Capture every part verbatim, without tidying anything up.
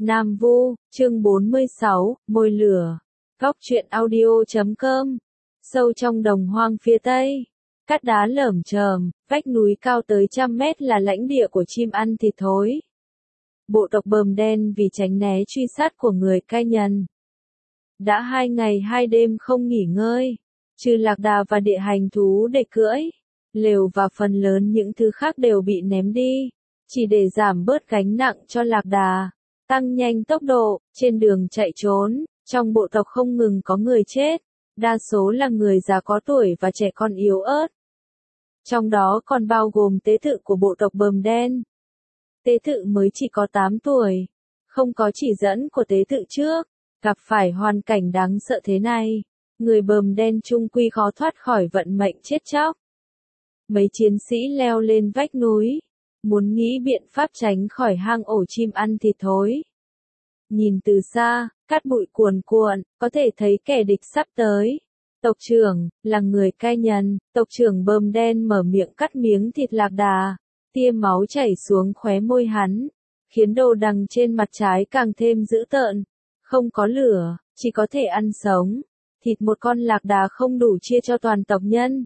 Nam Vu, chương bốn mươi sáu, Môi lửa. Góc truyện audio chấm com. Sâu trong đồng hoang phía tây, cát đá lởm chởm, vách núi cao tới trăm mét là lãnh địa của chim ăn thịt thối. Bộ tộc bờm đen vì tránh né truy sát của người cai nhần, đã hai ngày hai đêm không nghỉ ngơi, trừ lạc đà và địa hành thú để cưỡi, lều và phần lớn những thứ khác đều bị ném đi, chỉ để giảm bớt gánh nặng cho lạc đà, tăng nhanh tốc độ, trên đường chạy trốn, trong bộ tộc không ngừng có người chết, đa số là người già có tuổi và trẻ con yếu ớt. Trong đó còn bao gồm tế tự của bộ tộc bờm đen. Tế tự mới chỉ có tám tuổi, không có chỉ dẫn của tế tự trước, gặp phải hoàn cảnh đáng sợ thế này, người bờm đen chung quy khó thoát khỏi vận mệnh chết chóc. Mấy chiến sĩ leo lên vách núi, muốn nghĩ biện pháp tránh khỏi hang ổ chim ăn thịt thối. Nhìn từ xa, cát bụi cuồn cuộn, có thể thấy kẻ địch sắp tới. Tộc trưởng, là người cai nhần, tộc trưởng bờm đen mở miệng cắt miếng thịt lạc đà, tia máu chảy xuống khóe môi hắn, khiến đồ đằng trên mặt trái càng thêm dữ tợn. Không có lửa, chỉ có thể ăn sống. Thịt một con lạc đà không đủ chia cho toàn tộc nhân.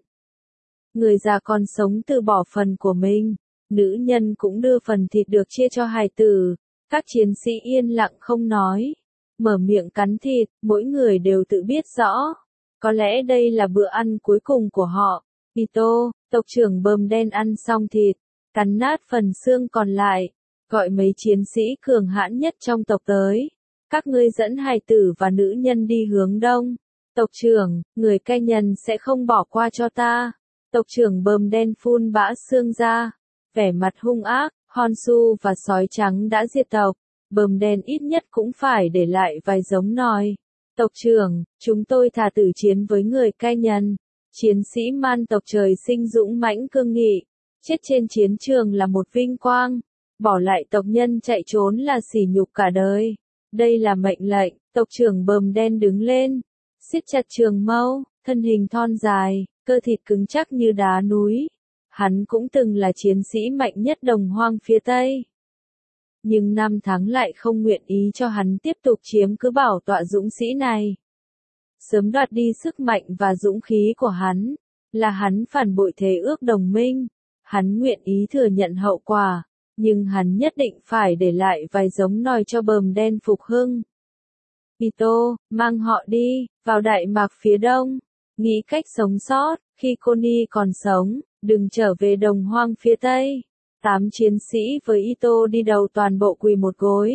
Người già còn sống từ bỏ phần của mình, nữ nhân cũng đưa phần thịt được chia cho hài tử. Các chiến sĩ yên lặng không nói, mở miệng cắn thịt, mỗi người đều tự biết rõ. Có lẽ đây là bữa ăn cuối cùng của họ. Ito, tộc trưởng bờm đen ăn xong thịt, cắn nát phần xương còn lại, gọi mấy chiến sĩ cường hãn nhất trong tộc tới. Các ngươi dẫn hài tử và nữ nhân đi hướng đông. Tộc trưởng, người cai nhần sẽ không bỏ qua cho ta. Tộc trưởng bờm đen phun bã xương ra, vẻ mặt hung ác. Honsu và sói trắng đã diệt tộc, bờm đen ít nhất cũng phải để lại vài giống nòi. Tộc trưởng, chúng tôi thà tử chiến với người cai nhần. Chiến sĩ man tộc trời sinh dũng mãnh cương nghị, chết trên chiến trường là một vinh quang, bỏ lại tộc nhân chạy trốn là sỉ nhục cả đời. Đây là mệnh lệnh. Tộc trưởng bờm đen đứng lên, siết chặt trường mâu, thân hình thon dài, cơ thịt cứng chắc như đá núi. Hắn cũng từng là chiến sĩ mạnh nhất đồng hoang phía Tây. Nhưng năm tháng lại không nguyện ý cho hắn tiếp tục chiếm cứ bảo tọa dũng sĩ này. Sớm đoạt đi sức mạnh và dũng khí của hắn, là hắn phản bội thề ước đồng minh. Hắn nguyện ý thừa nhận hậu quả, nhưng hắn nhất định phải để lại vài giống nòi cho bờm đen phục hưng. Ito, mang họ đi, vào Đại Mạc phía đông, nghĩ cách sống sót, khi Connie còn sống. Đừng trở về đồng hoang phía Tây. Tám chiến sĩ với Ito đi đầu toàn bộ quỳ một gối.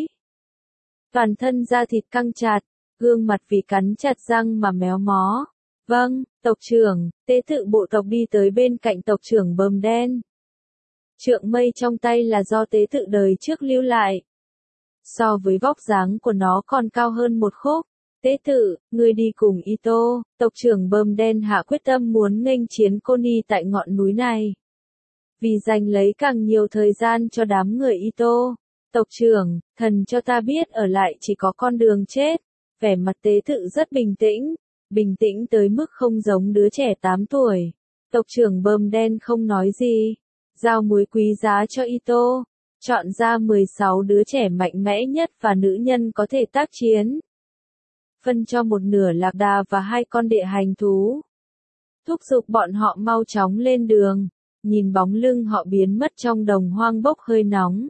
Toàn thân da thịt căng chặt, gương mặt vì cắn chặt răng mà méo mó. Vâng, tộc trưởng, tế tự bộ tộc đi tới bên cạnh tộc trưởng bờm đen. Trượng mây trong tay là do tế tự đời trước lưu lại. So với vóc dáng của nó còn cao hơn một khúc. Tế tự, ngươi đi cùng Ito, tộc trưởng bờm đen hạ quyết tâm muốn nghênh chiến Connie tại ngọn núi này. Vì giành lấy càng nhiều thời gian cho đám người Ito, tộc trưởng, thần cho ta biết ở lại chỉ có con đường chết. Vẻ mặt tế tự rất bình tĩnh, bình tĩnh tới mức không giống đứa trẻ tám tuổi. Tộc trưởng bờm đen không nói gì, giao muối quý giá cho Ito, chọn ra mười sáu đứa trẻ mạnh mẽ nhất và nữ nhân có thể tác chiến. Phân cho một nửa lạc đà và hai con địa hành thú. Thúc giục bọn họ mau chóng lên đường, nhìn bóng lưng họ biến mất trong đồng hoang bốc hơi nóng.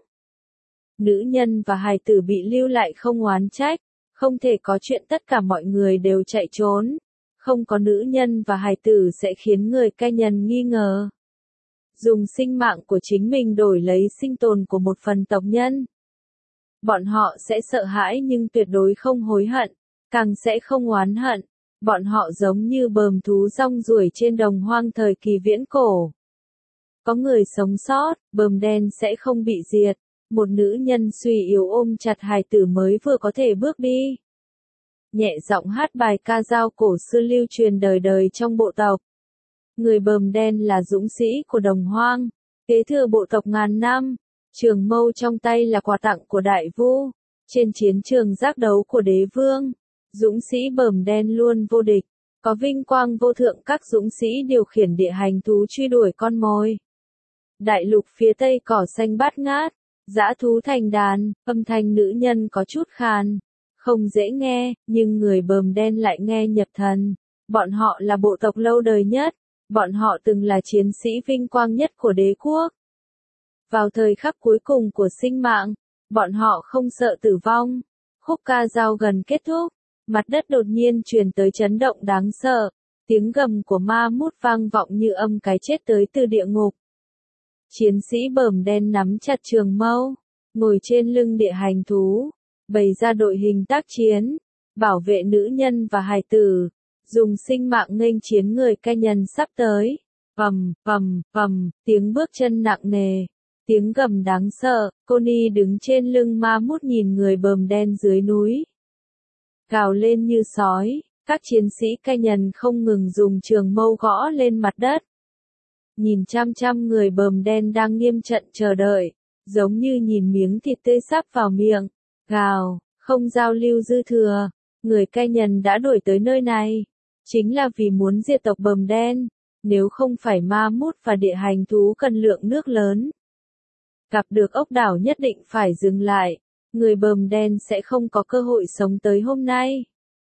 Nữ nhân và hài tử bị lưu lại không oán trách, không thể có chuyện tất cả mọi người đều chạy trốn. Không có nữ nhân và hài tử sẽ khiến người cai nhần nghi ngờ. Dùng sinh mạng của chính mình đổi lấy sinh tồn của một phần tộc nhân. Bọn họ sẽ sợ hãi nhưng tuyệt đối không hối hận. Càng sẽ không oán hận, bọn họ giống như bờm thú rong ruổi trên đồng hoang thời kỳ viễn cổ. Có người sống sót, bờm đen sẽ không bị diệt, một nữ nhân suy yếu ôm chặt hài tử mới vừa có thể bước đi. Nhẹ giọng hát bài ca dao cổ xưa lưu truyền đời đời trong bộ tộc. Người bờm đen là dũng sĩ của đồng hoang, kế thừa bộ tộc ngàn năm, trường mâu trong tay là quà tặng của đại vu, trên chiến trường giác đấu của đế vương. Dũng sĩ bờm đen luôn vô địch, có vinh quang vô thượng các dũng sĩ điều khiển địa hành thú truy đuổi con mồi. Đại lục phía Tây cỏ xanh bát ngát, Dã thú thành đàn, âm thanh nữ nhân có chút khàn, không dễ nghe, nhưng người bờm đen lại nghe nhập thần. Bọn họ là bộ tộc lâu đời nhất, bọn họ từng là chiến sĩ vinh quang nhất của đế quốc. Vào thời khắc cuối cùng của sinh mạng, bọn họ không sợ tử vong. Khúc ca dao gần kết thúc, mặt đất đột nhiên truyền tới chấn động đáng sợ, tiếng gầm của ma mút vang vọng như âm cái chết tới từ địa ngục. Chiến sĩ bờm đen nắm chặt trường mâu, ngồi trên lưng địa hành thú, bày ra đội hình tác chiến, bảo vệ nữ nhân và hài tử, dùng sinh mạng nghênh chiến người cai nhân sắp tới. Vầm, vầm, vầm, tiếng bước chân nặng nề, tiếng gầm đáng sợ, Connie đứng trên lưng ma mút nhìn người bờm đen dưới núi. Gào lên như sói, các chiến sĩ cai nhân không ngừng dùng trường mâu gõ lên mặt đất. Nhìn chăm chăm người bờm đen đang nghiêm trận chờ đợi, giống như nhìn miếng thịt tươi sắp vào miệng. Gào, không giao lưu dư thừa, người cai nhân đã đuổi tới nơi này, chính là vì muốn diệt tộc bờm đen, nếu không phải ma mút và địa hành thú cần lượng nước lớn. Gặp được ốc đảo nhất định phải dừng lại, người bờm đen sẽ không có cơ hội sống tới hôm nay.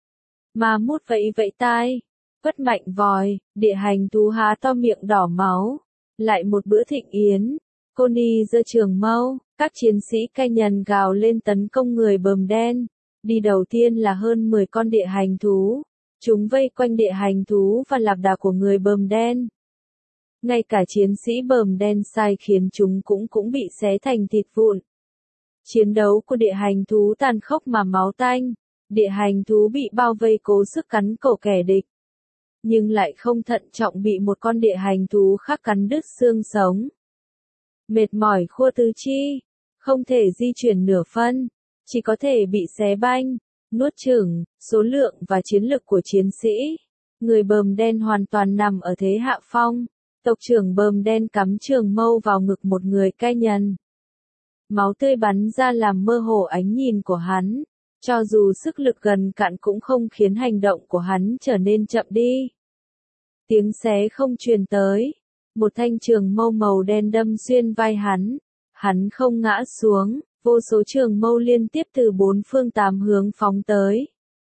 Ma mút vẫy vẫy tai, vất mạnh vòi, địa hành thú há to miệng đỏ máu. Lại một bữa thịnh yến, Connie giơ trường mâu, các chiến sĩ cai nhân gào lên tấn công người bờm đen. Đi đầu tiên là hơn mười con địa hành thú, chúng vây quanh địa hành thú và lạc đà của người bờm đen. Ngay cả chiến sĩ bờm đen sai khiến chúng cũng cũng bị xé thành thịt vụn. Chiến đấu của địa hành thú tàn khốc mà máu tanh, địa hành thú bị bao vây cố sức cắn cổ kẻ địch. Nhưng lại không thận trọng bị một con địa hành thú khác cắn đứt xương sống. Mệt mỏi khua tứ chi, không thể di chuyển nửa phân, chỉ có thể bị xé banh, nuốt chửng, số lượng và chiến lực của chiến sĩ. Người bờm đen hoàn toàn nằm ở thế hạ phong. Tộc trưởng bờm đen cắm trường mâu vào ngực một người cai nhân. Máu tươi bắn ra làm mơ hồ ánh nhìn của hắn, cho dù sức lực gần cạn cũng không khiến hành động của hắn trở nên chậm đi. Tiếng xé không truyền tới, một thanh trường mâu màu đen đâm xuyên vai hắn, hắn không ngã xuống, vô số trường mâu liên tiếp từ bốn phương tám hướng phóng tới.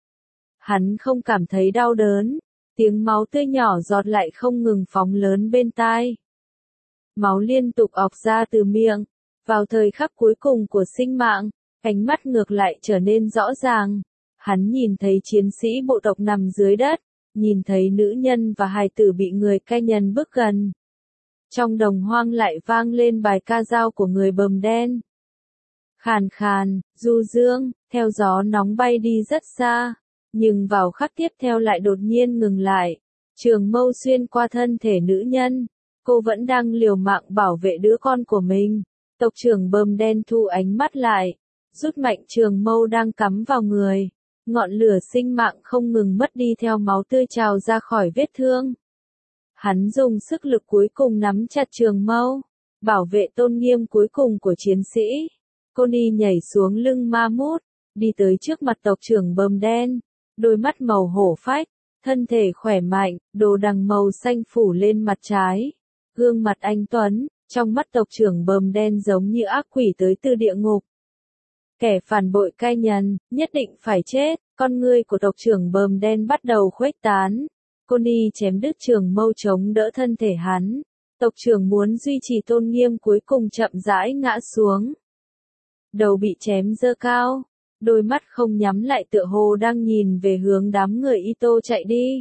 Hắn không cảm thấy đau đớn. Tiếng máu tươi nhỏ giọt lại không ngừng phóng lớn bên tai. Máu liên tục ọc ra từ miệng. Vào thời khắc cuối cùng của sinh mạng, ánh mắt ngược lại trở nên rõ ràng. Hắn nhìn thấy chiến sĩ bộ tộc nằm dưới đất, nhìn thấy nữ nhân và hài tử bị người cai nhân bước gần. Trong đồng hoang lại vang lên bài ca dao của người bờm đen. Khàn khàn, du dương, theo gió nóng bay đi rất xa. Nhưng vào khắc tiếp theo lại đột nhiên ngừng lại. Trường mâu xuyên qua thân thể nữ nhân. Cô vẫn đang liều mạng bảo vệ đứa con của mình. Tộc trưởng bờm đen thu ánh mắt lại. Rút mạnh trường mâu đang cắm vào người. Ngọn lửa sinh mạng không ngừng mất đi theo máu tươi trào ra khỏi vết thương. Hắn dùng sức lực cuối cùng nắm chặt trường mâu. Bảo vệ tôn nghiêm cuối cùng của chiến sĩ. Connie nhảy xuống lưng ma mút. Đi tới trước mặt tộc trưởng bờm đen. Đôi mắt màu hổ phách, thân thể khỏe mạnh, đồ đằng màu xanh phủ lên mặt trái. Gương mặt anh tuấn, trong mắt tộc trưởng bờm đen giống như ác quỷ tới từ địa ngục. Kẻ phản bội cai nhân, nhất định phải chết. Con ngươi của tộc trưởng bờm đen bắt đầu khuếch tán. Connie chém đứt trường mâu chống đỡ thân thể hắn. Tộc trưởng muốn duy trì tôn nghiêm cuối cùng chậm rãi ngã xuống. Đầu bị chém giơ cao. Đôi mắt không nhắm lại tựa hồ đang nhìn về hướng đám người Ito chạy đi.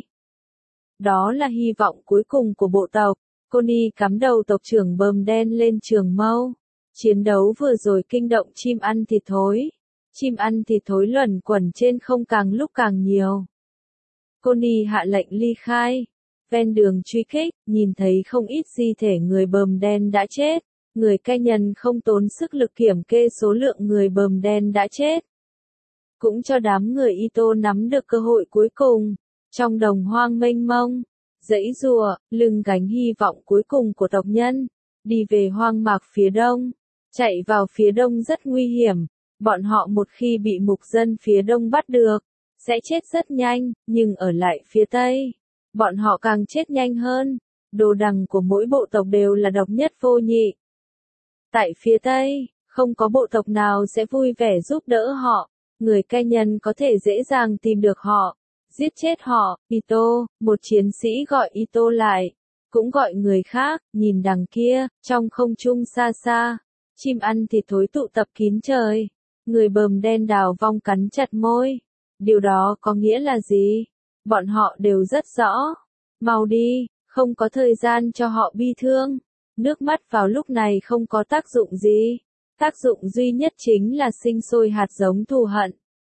Đó là hy vọng cuối cùng của bộ tộc. Connie cắm đầu tộc trưởng bờm đen lên trường mâu. Chiến đấu vừa rồi kinh động chim ăn thịt thối. Chim ăn thịt thối luẩn quẩn trên không càng lúc càng nhiều. Connie hạ lệnh ly khai. Ven đường truy kích, nhìn thấy không ít di thể người bờm đen đã chết. Người cai nhân không tốn sức lực kiểm kê số lượng người bờm đen đã chết. Cũng cho đám người Ito nắm được cơ hội cuối cùng. Trong đồng hoang mênh mông, dãy rùa, lưng gánh hy vọng cuối cùng của tộc nhân. Đi về hoang mạc phía đông. Chạy vào phía đông rất nguy hiểm. Bọn họ một khi bị mục dân phía đông bắt được, sẽ chết rất nhanh, nhưng ở lại phía tây. Bọn họ càng chết nhanh hơn. Đồ đằng của mỗi bộ tộc đều là độc nhất vô nhị. Tại phía tây, Không có bộ tộc nào sẽ vui vẻ giúp đỡ họ. Người cai nhân có thể dễ dàng tìm được họ, giết chết họ. Ito, một chiến sĩ gọi Ito lại, cũng gọi người khác, nhìn đằng kia, trong không trung xa xa, chim ăn thịt thối tụ tập kín trời. Người bờm đen đào vong cắn chặt môi. Điều đó có nghĩa là gì? Bọn họ đều rất rõ. Mau đi, không có thời gian cho họ bi thương. Nước mắt vào lúc này không có tác dụng gì. Tác dụng duy nhất chính là sinh sôi hạt giống thù hận.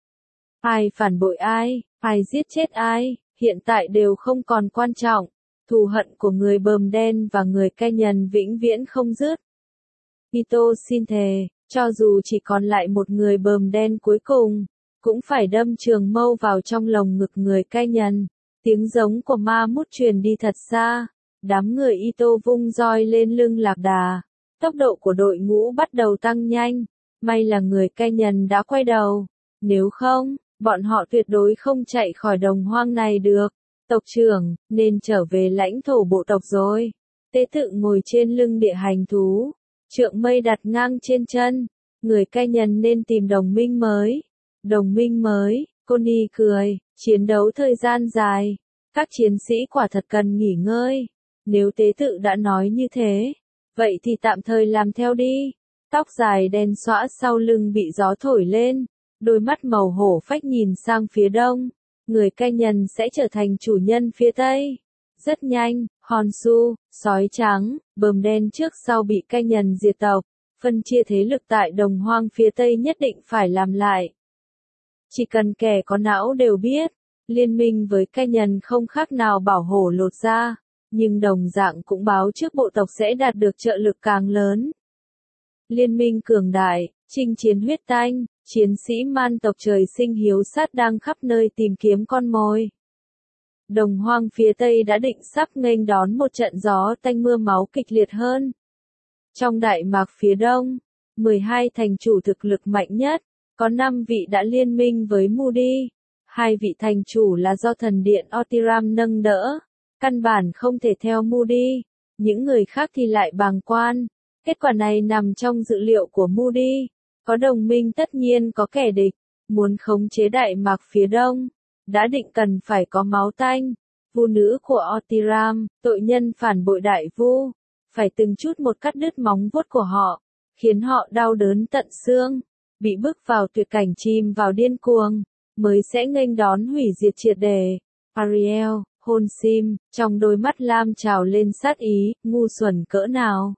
Ai phản bội ai, ai giết chết ai, hiện tại đều không còn quan trọng. Thù hận của người bờm đen và người cai nhân vĩnh viễn không dứt. Ito xin thề, cho dù chỉ còn lại một người bờm đen cuối cùng, cũng phải đâm trường mâu vào trong lồng ngực người cai nhân. Tiếng giống của ma mút truyền đi thật xa. Đám người Ito vung roi lên lưng lạc đà. Tốc độ của đội ngũ bắt đầu tăng nhanh. May là người cai nhân đã quay đầu. Nếu không, bọn họ tuyệt đối không chạy khỏi đồng hoang này được. Tộc trưởng, nên trở về lãnh thổ bộ tộc rồi. Tế tự ngồi trên lưng địa hành thú. Trượng mây đặt ngang trên chân. Người cai nhân nên tìm đồng minh mới. Đồng minh mới, Connie cười, chiến đấu thời gian dài. Các chiến sĩ quả thật cần nghỉ ngơi. Nếu tế tự đã nói như thế, vậy thì tạm thời làm theo đi. Tóc dài đen xõa sau lưng bị gió thổi lên. Đôi mắt màu hổ phách nhìn sang phía đông. Người cai nhân sẽ trở thành chủ nhân phía tây. Rất nhanh, Honshu, sói trắng, bờm đen trước sau bị cai nhân diệt tộc. Phân chia thế lực tại đồng hoang phía tây nhất định phải làm lại. Chỉ cần kẻ có não đều biết, liên minh với cai nhân không khác nào bảo hổ lột da, nhưng đồng dạng cũng báo trước bộ tộc sẽ đạt được trợ lực càng lớn. Liên minh cường đại, chinh chiến huyết tanh, chiến sĩ man tộc trời sinh hiếu sát đang khắp nơi tìm kiếm con mồi. Đồng hoang phía tây đã định sắp nghênh đón một trận gió tanh mưa máu kịch liệt hơn. Trong Đại Mạc phía đông, mười hai thành chủ thực lực mạnh nhất, có năm vị đã liên minh với Moody. Hai vị thành chủ là do thần điện Otiram nâng đỡ, căn bản không thể theo Moody. Những người khác thì lại bàng quan. Kết quả này nằm trong dự liệu của Moody. Có đồng minh tất nhiên có kẻ địch. Muốn khống chế Đại Mạc phía đông, đã định cần phải có máu tanh. Vu nữ của Otiram, tội nhân phản bội đại vu, phải từng chút một cắt đứt móng vuốt của họ, khiến họ đau đớn tận xương, bị bức vào tuyệt cảnh chìm vào điên cuồng, mới sẽ nghênh đón hủy diệt triệt để. Ariel, hôn sim, trong đôi mắt lam trào lên sát ý, ngu xuẩn cỡ nào.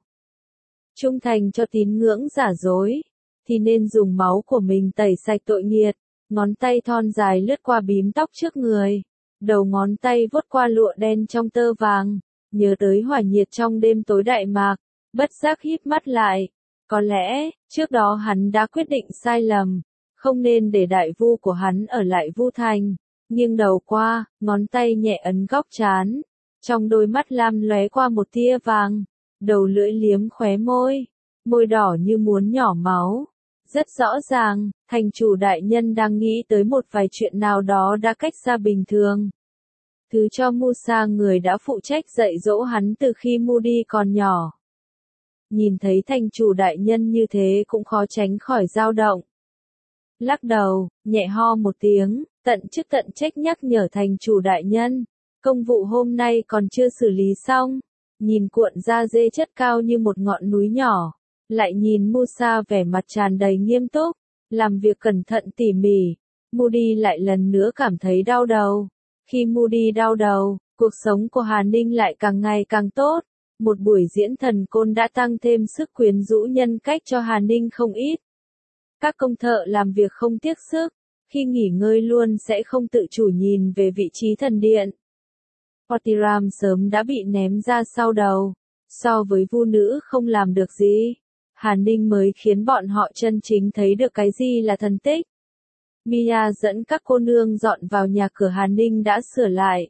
Trung thành cho tín ngưỡng giả dối, thì nên dùng máu của mình tẩy sạch tội nghiệt. Ngón tay thon dài lướt qua bím tóc trước người, đầu ngón tay vuốt qua lụa đen trong tơ vàng, nhớ tới hỏa nhiệt trong đêm tối Đại Mạc, bất giác híp mắt lại. Có lẽ, trước đó hắn đã quyết định sai lầm, không nên để đại vu của hắn ở lại Vu Thành. Nghiêng đầu qua, ngón tay nhẹ ấn góc trán, trong đôi mắt lam lóe qua một tia vàng, đầu lưỡi liếm khóe môi, môi đỏ như muốn nhỏ máu. Rất rõ ràng, thành chủ đại nhân đang nghĩ tới một vài chuyện nào đó đã cách xa bình thường. Thứ cho Musa, người đã phụ trách dạy dỗ hắn từ khi Moody còn nhỏ. Nhìn thấy thành chủ đại nhân như thế cũng khó tránh khỏi dao động. Lắc đầu, nhẹ ho một tiếng, tận chức tận trách nhắc nhở thành chủ đại nhân. Công vụ hôm nay còn chưa xử lý xong. Nhìn cuộn da dê chất cao như một ngọn núi nhỏ. Lại nhìn Musa vẻ mặt tràn đầy nghiêm túc, làm việc cẩn thận tỉ mỉ. Moody lại lần nữa cảm thấy đau đầu. Khi Moody đau đầu, cuộc sống của Hà Ninh lại càng ngày càng tốt. Một buổi diễn thần côn đã tăng thêm sức quyến rũ nhân cách cho Hà Ninh không ít. Các công thợ làm việc không tiếc sức, khi nghỉ ngơi luôn sẽ không tự chủ nhìn về vị trí thần điện. Otiram sớm đã bị ném ra sau đầu. So với vu nữ không làm được gì, Hà Ninh mới khiến bọn họ chân chính thấy được cái gì là thần tích. Mia dẫn các cô nương dọn vào nhà cửa Hà Ninh đã sửa lại.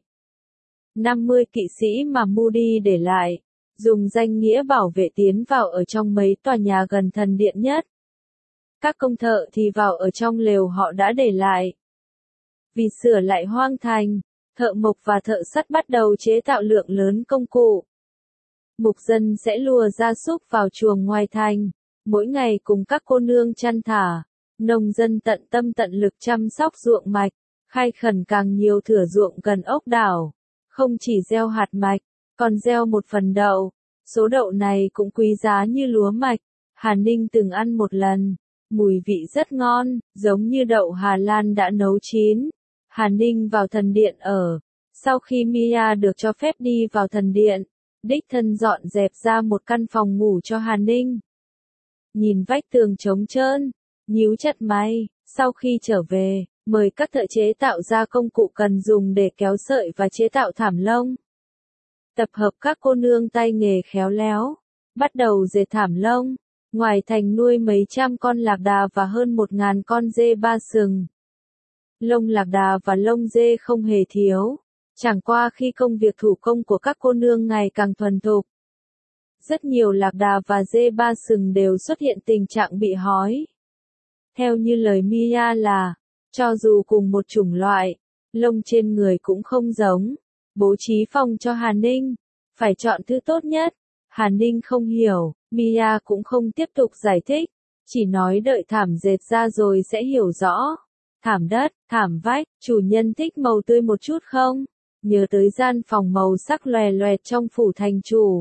năm mươi kỵ sĩ mà Moody để lại, dùng danh nghĩa bảo vệ tiến vào ở trong mấy tòa nhà gần thần điện nhất. Các công thợ thì vào ở trong lều họ đã để lại. Vì sửa lại hoang thành, thợ mộc và thợ sắt bắt đầu chế tạo lượng lớn công cụ. Mục dân sẽ lùa gia súc vào chuồng ngoài thành, mỗi ngày cùng các cô nương chăn thả, nông dân tận tâm tận lực chăm sóc ruộng mạch, khai khẩn càng nhiều thửa ruộng gần ốc đảo, không chỉ gieo hạt mạch, còn gieo một phần đậu, số đậu này cũng quý giá như lúa mạch. Hà Ninh từng ăn một lần, mùi vị rất ngon, giống như đậu Hà Lan đã nấu chín. Hà Ninh vào thần điện ở, sau khi Mia được cho phép đi vào thần điện, đích thân dọn dẹp ra một căn phòng ngủ cho Hà Ninh. Nhìn vách tường trống trơn, nhíu chặt mày, sau khi trở về, mời các thợ chế tạo ra công cụ cần dùng để kéo sợi và chế tạo thảm lông. Tập hợp các cô nương tay nghề khéo léo, bắt đầu dệt thảm lông. Ngoài thành nuôi mấy trăm con lạc đà và hơn một ngàn con dê ba sừng. Lông lạc đà và lông dê không hề thiếu, chẳng qua khi công việc thủ công của các cô nương ngày càng thuần thục. Rất nhiều lạc đà và dê ba sừng đều xuất hiện tình trạng bị hói. Theo như lời Mia là, cho dù cùng một chủng loại, lông trên người cũng không giống. Bố trí phòng cho Hà Ninh, phải chọn thứ tốt nhất. Hà Ninh không hiểu, Mia cũng không tiếp tục giải thích, chỉ nói đợi thảm dệt ra rồi sẽ hiểu rõ. Thảm đất, thảm vách, chủ nhân thích màu tươi một chút không? Nhớ tới gian phòng màu sắc loè loẹt trong phủ thành chủ.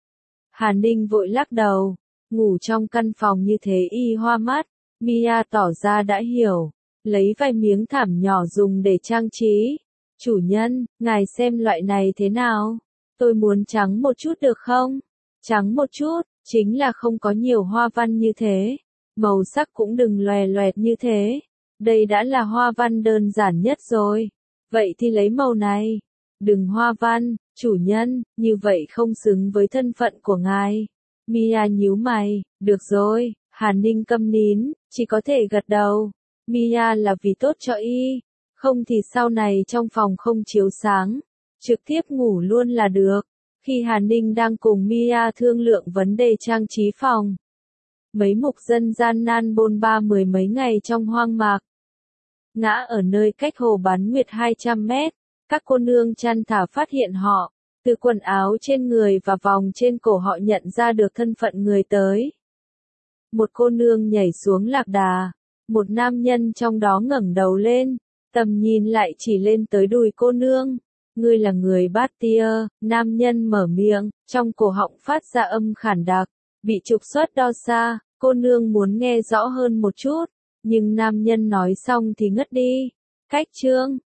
Hà Ninh vội lắc đầu, ngủ trong căn phòng như thế y hoa mắt. Mia tỏ ra đã hiểu, lấy vài miếng thảm nhỏ dùng để trang trí. Chủ nhân, ngài xem loại này thế nào? Tôi muốn trắng một chút được không? Trắng một chút, chính là không có nhiều hoa văn như thế. Màu sắc cũng đừng loè loẹt như thế. Đây đã là hoa văn đơn giản nhất rồi. Vậy thì lấy màu này. Đừng hoa văn, chủ nhân, như vậy không xứng với thân phận của ngài. Mia nhíu mày, được rồi, Hà Ninh câm nín, chỉ có thể gật đầu. Mia là vì tốt cho y, không thì sau này trong phòng không chiếu sáng, trực tiếp ngủ luôn là được. Khi Hà Ninh đang cùng Mia thương lượng vấn đề trang trí phòng, mấy mục dân gian nan bôn ba mười mấy ngày trong hoang mạc. Ngã ở nơi cách hồ Bán Nguyệt hai trăm mét, các cô nương chăn thả phát hiện họ, từ quần áo trên người và vòng trên cổ họ nhận ra được thân phận người tới. Một cô nương nhảy xuống lạc đà, một nam nhân trong đó ngẩng đầu lên, tầm nhìn lại chỉ lên tới đùi cô nương. Ngươi là người Bát Tia, nam nhân mở miệng, trong cổ họng phát ra âm khản đặc, bị trục xuất đo xa, cô nương muốn nghe rõ hơn một chút, nhưng nam nhân nói xong thì ngất đi. Cách chương